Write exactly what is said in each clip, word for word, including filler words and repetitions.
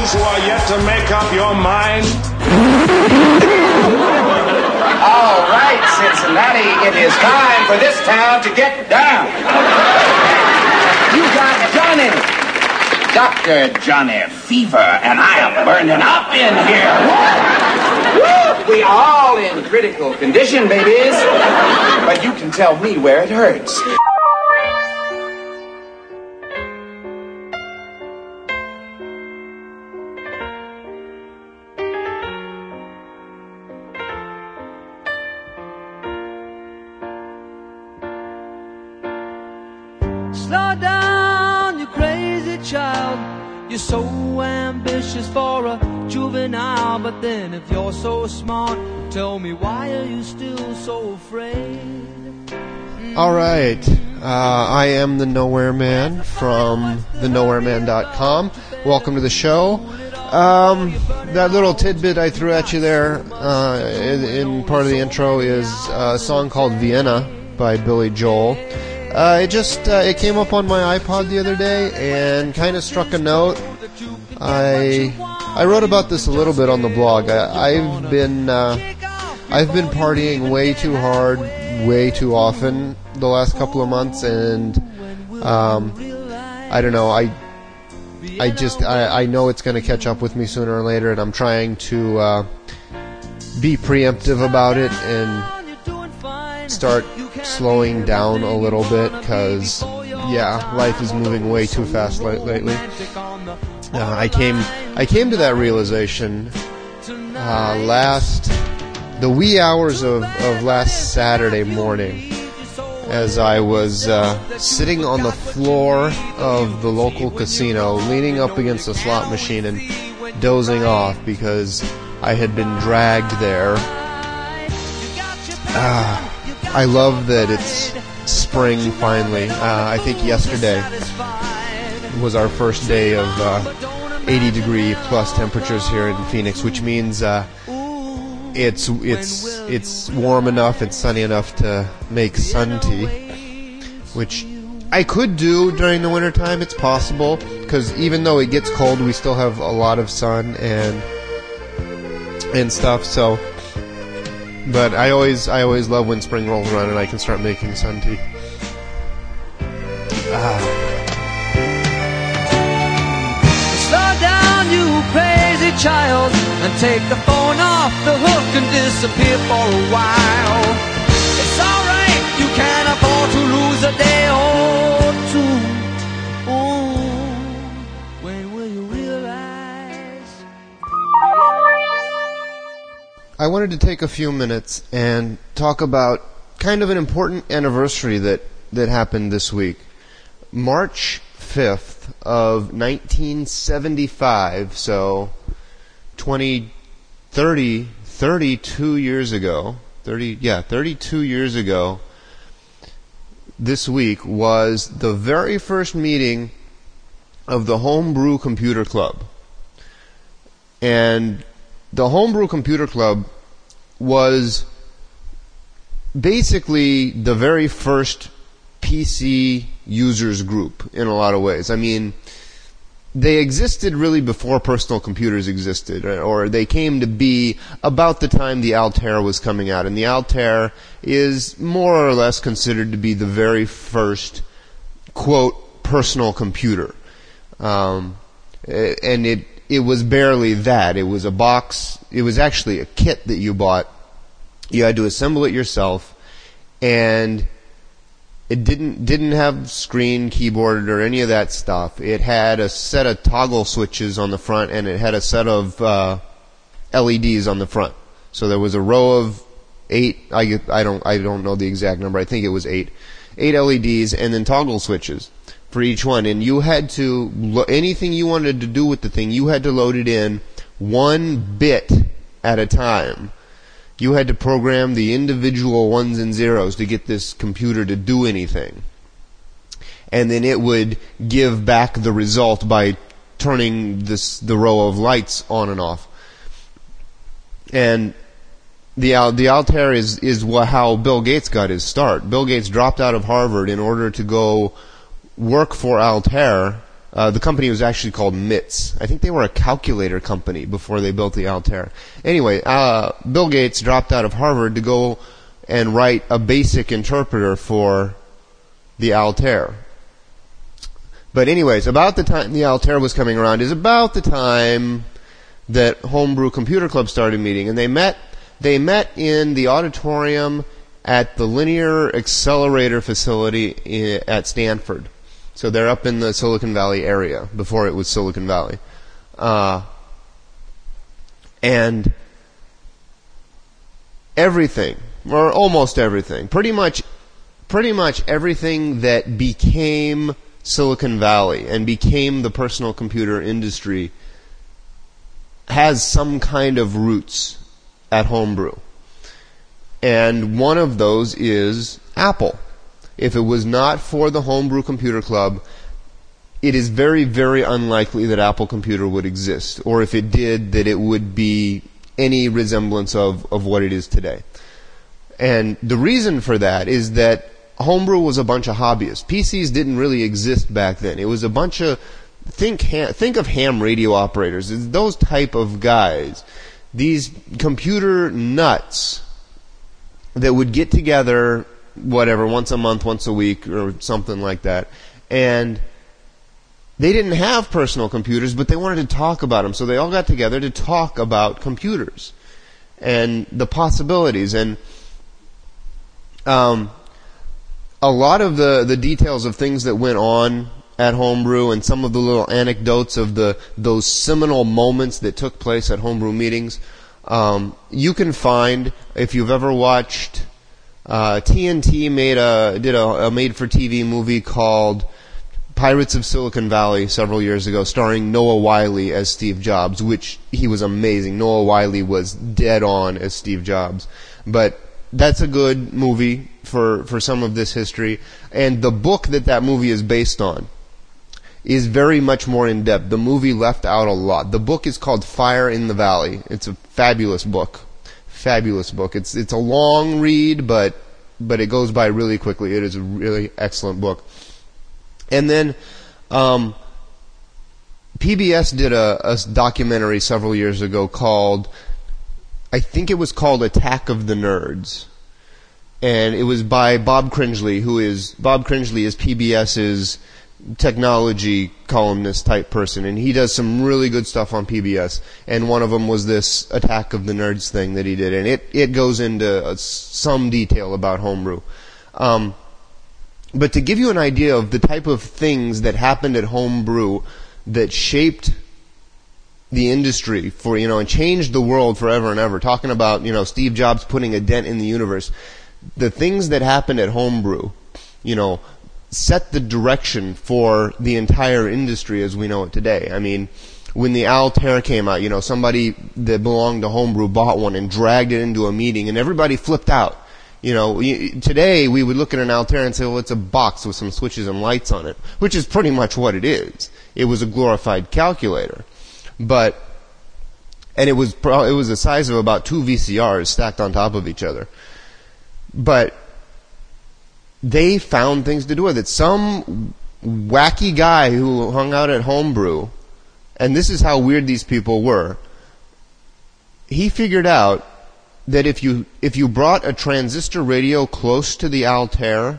those who are yet to make up your mind? All right, Cincinnati, it is time for this town to get down. You got Johnny, Doctor Johnny Fever, and I am burning up in here. Woo! We are all in critical condition, babies. But you can tell me where it hurts. Slow down, you crazy child. You're so ambitious for a juvenile. But then if you're so smart, tell me, why are you still so afraid? Mm. All right. Uh, I am the Nowhere Man from the nowhere man dot com. Welcome to the show. Um, that little tidbit I threw at you there uh, in, in part of the intro is a song called Vienna by Billy Joel. Uh, it just uh, it came up on my iPod the other day and kind of struck a note. I I wrote about this a little bit on the blog. I, I've been uh, I've been partying way too hard, way too often the last couple of months, and um, I don't know. I I just I, I know it's going to catch up with me sooner or later, and I'm trying to uh, be preemptive about it and start slowing down a little bit, because yeah, life is moving way too fast lately. Uh, I came I came to that realization uh, last the wee hours of, of last Saturday morning, as I was uh, sitting on the floor of the local casino, leaning up against a slot machine and dozing off because I had been dragged there. Ah. I love that it's spring finally. Uh, I think yesterday was our first day of uh, eighty degree plus temperatures here in Phoenix, which means uh, it's it's it's warm enough, it's sunny enough to make sun tea, which I could do during the wintertime. It's possible, because even though it gets cold, we still have a lot of sun and and stuff. So. But I always, I always love when spring rolls around and I can start making sun tea. Ah. Slow down, you crazy child, and take the phone off the hook and disappear for a while. It's alright, you can't afford to lose a day or two. Oh, when will you realize? I wanted to take a few minutes and talk about kind of an important anniversary that, that happened this week. March fifth of nineteen seventy-five, so twenty, thirty, thirty-two years ago, thirty, yeah, thirty-two years ago, this week was the very first meeting of the Homebrew Computer Club. And the Homebrew Computer Club was basically the very first P C users group in a lot of ways. I mean, they existed really before personal computers existed, or they came to be about the time the Altair was coming out. And the Altair is more or less considered to be the very first, quote, personal computer. Um, and it It was barely that. It was a box. It was actually a kit that you bought. You had to assemble it yourself, and it didn't didn't have screen, keyboard, or any of that stuff. It had a set of toggle switches on the front, and it had a set of uh, L E Ds on the front. So there was a row of eight. I I don't I don't know the exact number. I think it was eight, eight L E Ds, and then toggle switches for each one. And you had to, anything you wanted to do with the thing, you had to load it in one bit at a time. You had to program the individual ones and zeros to get this computer to do anything. And then it would give back the result by turning this, the row of lights on and off. And the the Altair is, is how Bill Gates got his start. Bill Gates dropped out of Harvard in order to go work for Altair Uh, the company was actually called M I T S. I think they were a calculator company before they built the Altair. Anyway, uh, Bill Gates dropped out of Harvard to go and write a basic interpreter for the Altair. But anyways, about the time the Altair was coming around is about the time that Homebrew Computer Club started meeting, and they met they met in the auditorium at the Linear Accelerator facility in, at Stanford. So they're up in the Silicon Valley area before it was Silicon Valley. Uh, and everything, or almost everything, pretty much, pretty much everything that became Silicon Valley and became the personal computer industry has some kind of roots at Homebrew. And one of those is Apple. If it was not for the Homebrew Computer Club, it is very, very unlikely that Apple Computer would exist. Or if it did, that it would be any resemblance of, of what it is today. And the reason for that is that Homebrew was a bunch of hobbyists. P Cs didn't really exist back then. It was a bunch of, think, ha- think of ham radio operators. It's those type of guys. These computer nuts that would get together, whatever, once a month, once a week, or something like that. And they didn't have personal computers, but they wanted to talk about them. So they all got together to talk about computers and the possibilities. And um, a lot of the, the details of things that went on at Homebrew and some of the little anecdotes of the those seminal moments that took place at Homebrew meetings, um, you can find if you've ever watched Uh, T N T made a did a, a made-for-T V movie called Pirates of Silicon Valley several years ago, starring Noah Wyle as Steve Jobs, which he was amazing. Noah Wyle was dead on as Steve Jobs. But that's a good movie for, for some of this history. And the book that that movie is based on is very much more in-depth. The movie left out a lot. The book is called Fire in the Valley. It's a fabulous book. Fabulous book. It's it's a long read, but but it goes by really quickly. It is a really excellent book. And then um, P B S did a, a documentary several years ago called, I think it was called Attack of the Nerds, and it was by Bob Cringely, who is Bob Cringely is PBS's technology columnist type person, and he does some really good stuff on P B S, and one of them was this Attack of the Nerds thing that he did, and it, it goes into uh, some detail about Homebrew. Um, but to give you an idea of the type of things that happened at Homebrew that shaped the industry for, you know, and changed the world forever and ever, talking about, you know, Steve Jobs putting a dent in the universe, the things that happened at Homebrew, you know, set the direction for the entire industry as we know it today. I mean, when the Altair came out, you know, somebody that belonged to Homebrew bought one and dragged it into a meeting, and everybody flipped out. You know, today we would look at an Altair and say, well, it's a box with some switches and lights on it, which is pretty much what it is. It was a glorified calculator. But, and it was, pro- it was the size of about two V C Rs stacked on top of each other. But they found things to do with it. Some wacky guy who hung out at Homebrew, and this is how weird these people were, he figured out that if you if you brought a transistor radio close to the Altair,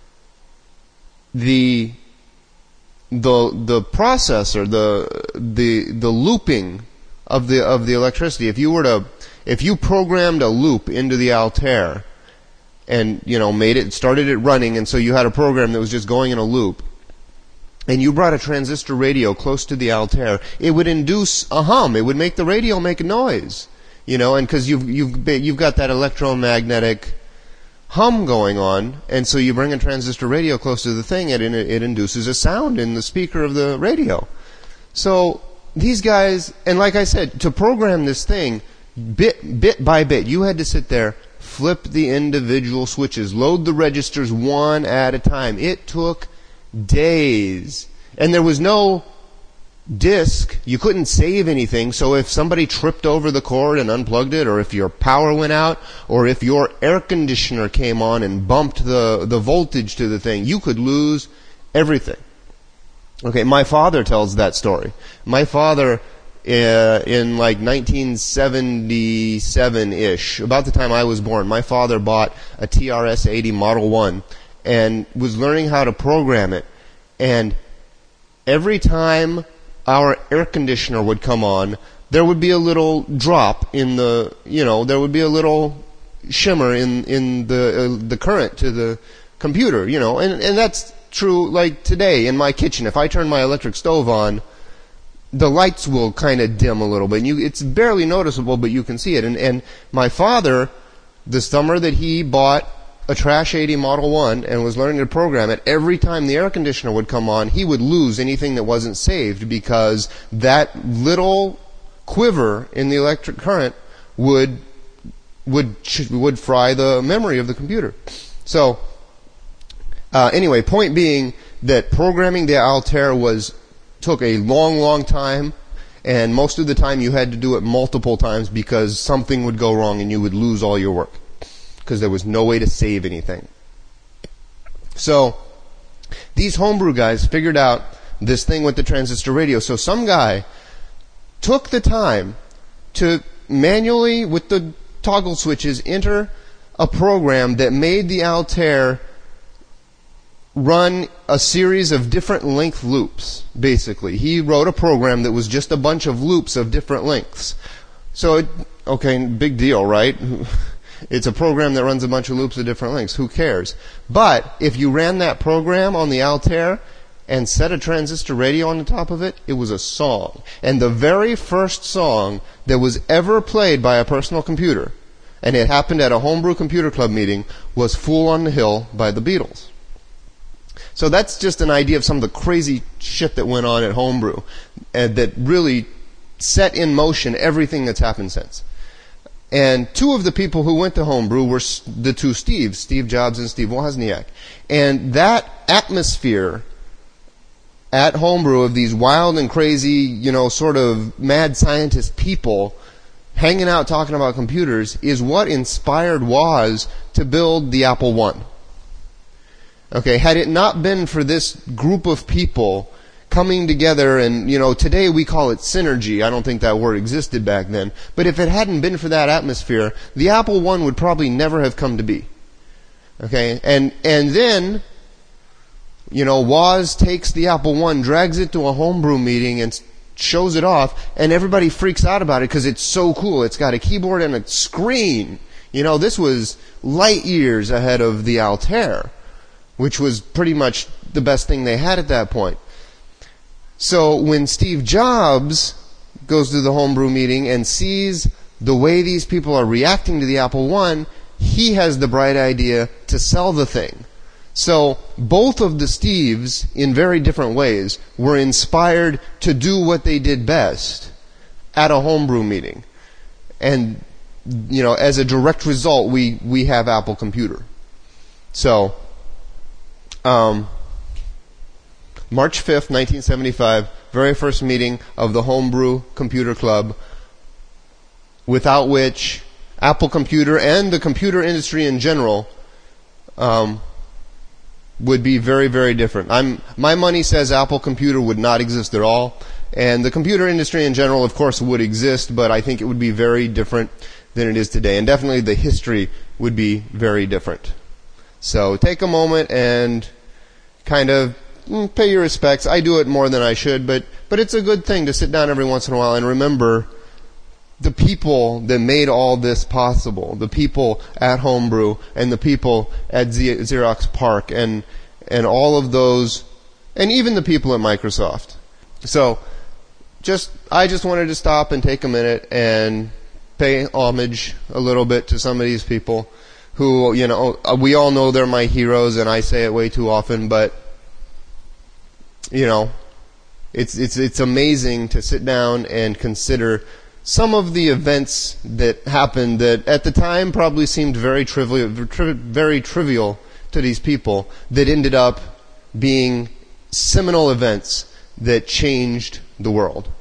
the the the processor, the the the looping of the of the electricity, if you were to if you programmed a loop into the Altair and, you know, made it, started it running, and so you had a program that was just going in a loop, and you brought a transistor radio close to the Altair, it would induce a hum. It would make the radio make a noise, you know, and because you've you've you've got that electromagnetic hum going on, and so you bring a transistor radio close to the thing, and it, it induces a sound in the speaker of the radio. So these guys, and like I said, to program this thing bit bit by bit, you had to sit there, flip the individual switches, load the registers one at a time. It took days. And there was no disk. You couldn't save anything. So if somebody tripped over the cord and unplugged it, or if your power went out, or if your air conditioner came on and bumped the, the voltage to the thing, you could lose everything. Okay, my father tells that story. My father, uh, in like nineteen seventy-seven-ish, about the time I was born, my father bought a T R S eighty Model one and was learning how to program it. And every time our air conditioner would come on, there would be a little drop in the, you know, there would be a little shimmer in in the uh, the current to the computer, you know, and and that's true like today in my kitchen. If I turn my electric stove on, the lights will kind of dim a little bit. And you, it's barely noticeable, but you can see it. And and my father, the summer that he bought a Trash eighty Model one and was learning to program it, every time the air conditioner would come on, he would lose anything that wasn't saved because that little quiver in the electric current would would would fry the memory of the computer. So uh, anyway, point being that programming the Altair was took a long, long time, and most of the time you had to do it multiple times because something would go wrong and you would lose all your work because there was no way to save anything. So these homebrew guys figured out this thing with the transistor radio. So some guy took the time to manually, with the toggle switches, enter a program that made the Altair run a series of different length loops, basically. He wrote a program that was just a bunch of loops of different lengths. So, it, okay, big deal, right? It's a program that runs a bunch of loops of different lengths. Who cares? But if you ran that program on the Altair and set a transistor radio on the top of it, it was a song. And the very first song that was ever played by a personal computer, and it happened at a homebrew computer club meeting, was Fool on the Hill by the Beatles. So that's just an idea of some of the crazy shit that went on at homebrew, and that really set in motion everything that's happened since. And two of the people who went to homebrew were the two Steves, Steve Jobs and Steve Wozniak. And that atmosphere at homebrew of these wild and crazy, you know, sort of mad scientist people hanging out talking about computers is what inspired Woz to build the Apple one. Okay, had it not been for this group of people coming together, and, you know, today we call it synergy. I don't think that word existed back then. But if it hadn't been for that atmosphere, the Apple one would probably never have come to be. Okay, and and then, you know, Woz takes the Apple one, drags it to a homebrew meeting, and shows it off, and everybody freaks out about it because it's so cool. It's got a keyboard and a screen. You know, this was light years ahead of the Altair, which was pretty much the best thing they had at that point. So when Steve Jobs goes to the homebrew meeting and sees the way these people are reacting to the Apple one, he has the bright idea to sell the thing. So both of the Steves, in very different ways, were inspired to do what they did best at a homebrew meeting. And, you know, as a direct result, we, we have Apple Computer. So, um, March fifth, nineteen seventy-five, very first meeting of the Homebrew Computer Club, without which Apple Computer and the computer industry in general um, would be very, very different. I'm, my money says Apple Computer would not exist at all, and the computer industry in general, of course, would exist, but I think it would be very different than it is today, and definitely the history would be very different. So take a moment and kind of pay your respects. I do it more than I should, but but it's a good thing to sit down every once in a while and remember the people that made all this possible, the people at Homebrew and the people at Xerox PARC and and all of those, and even the people at Microsoft. So just I just wanted to stop and take a minute and pay homage a little bit to some of these people who, you know, we all know they're my heroes, and I say it way too often, but you know, it's it's it's amazing to sit down and consider some of the events that happened that at the time probably seemed very trivial, very trivial to these people, that ended up being seminal events that changed the world.